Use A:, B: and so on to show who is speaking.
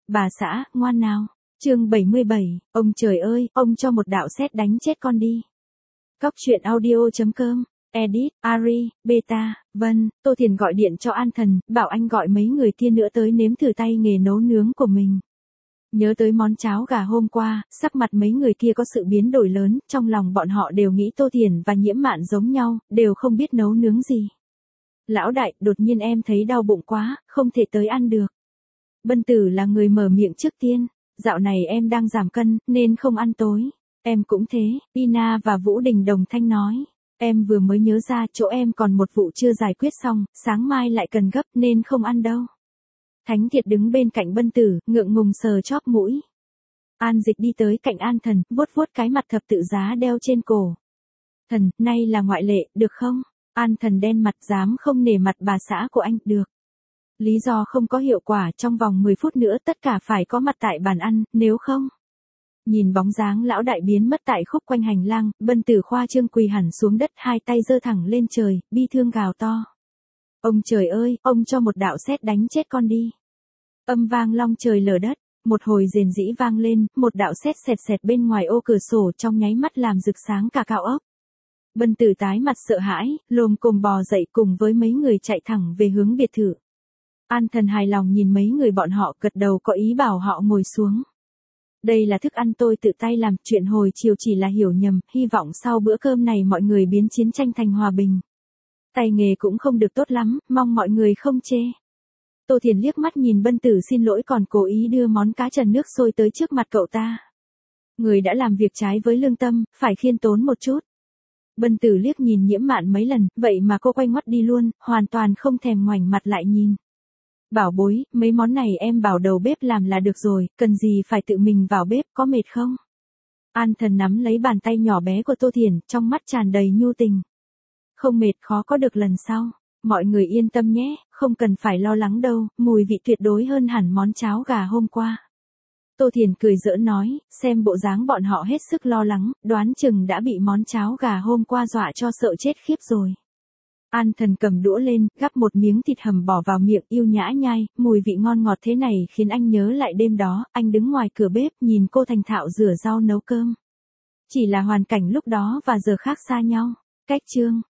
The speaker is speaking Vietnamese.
A: Bà xã, ngoan nào. Chương 77, ông trời ơi, ông cho một đạo sét đánh chết con đi. Cóc truyện audio.com, edit, Ari, beta, vâng, Tô Thiền gọi điện cho An Thần, bảo anh gọi mấy người kia nữa tới nếm thử tay nghề nấu nướng của mình. Nhớ tới món cháo gà hôm qua, sắc mặt mấy người kia có sự biến đổi lớn, trong lòng bọn họ đều nghĩ Tô Thiền và Nhiễm Mạn giống nhau, đều không biết nấu nướng gì. Lão đại, đột nhiên em thấy đau bụng quá, không thể tới ăn được. Bân Tử là người mở miệng trước tiên, dạo này em đang giảm cân, nên không ăn tối. Em cũng thế, Pina và Vũ Đình đồng thanh nói. Em vừa mới nhớ ra chỗ em còn một vụ chưa giải quyết xong, sáng mai lại cần gấp nên không ăn đâu. Thánh Thiệt đứng bên cạnh Bân Tử, ngượng ngùng sờ chóp mũi. An Dịch đi tới cạnh An Thần, vuốt vuốt cái mặt thập tự giá đeo trên cổ. Thần, nay là ngoại lệ, được không? An Thần đen mặt, dám không nể mặt bà xã của anh, được. Lý do không có hiệu quả, trong vòng 10 phút nữa tất cả phải có mặt tại bàn ăn, nếu không. Nhìn bóng dáng lão đại biến mất tại khúc quanh hành lang, Bân Tử khoa trương quỳ hẳn xuống đất, hai tay giơ thẳng lên trời, bi thương gào to. Ông trời ơi, ông cho một đạo sét đánh chết con đi. Âm vang long trời lở đất, một hồi rền rĩ vang lên, một đạo sét xẹt xẹt bên ngoài ô cửa sổ trong nháy mắt làm rực sáng cả cao ốc. Bân Tử tái mặt sợ hãi, lồm cồm bò dậy cùng với mấy người chạy thẳng về hướng biệt thự. An Thần hài lòng nhìn mấy người bọn họ, gật đầu có ý bảo họ ngồi xuống. Đây là thức ăn tôi tự tay làm, chuyện hồi chiều chỉ là hiểu nhầm, hy vọng sau bữa cơm này mọi người biến chiến tranh thành hòa bình. Tay nghề cũng không được tốt lắm, mong mọi người không chê. Tô Thiền liếc mắt nhìn Bân Tử xin lỗi còn cố ý đưa món cá trần nước sôi tới trước mặt cậu ta. Người đã làm việc trái với lương tâm, phải khiêm tốn một chút. Bân Tử liếc nhìn Nhiễm Mạn mấy lần, vậy mà cô quay ngoắt đi luôn, hoàn toàn không thèm ngoảnh mặt lại nhìn. Bảo bối, mấy món này em bảo đầu bếp làm là được rồi, cần gì phải tự mình vào bếp, có mệt không? An Thần nắm lấy bàn tay nhỏ bé của Tô Thiền, trong mắt tràn đầy nhu tình. Không mệt, khó có được lần sau. Mọi người yên tâm nhé, không cần phải lo lắng đâu, mùi vị tuyệt đối hơn hẳn món cháo gà hôm qua. Tô Thiền cười giỡn nói, xem bộ dáng bọn họ hết sức lo lắng, đoán chừng đã bị món cháo gà hôm qua dọa cho sợ chết khiếp rồi. An Thần cầm đũa lên, gắp một miếng thịt hầm bỏ vào miệng, yêu nhã nhai, mùi vị ngon ngọt thế này khiến anh nhớ lại đêm đó, anh đứng ngoài cửa bếp nhìn cô thành thạo rửa rau nấu cơm. Chỉ là hoàn cảnh lúc đó và giờ khác xa nhau. Cách chương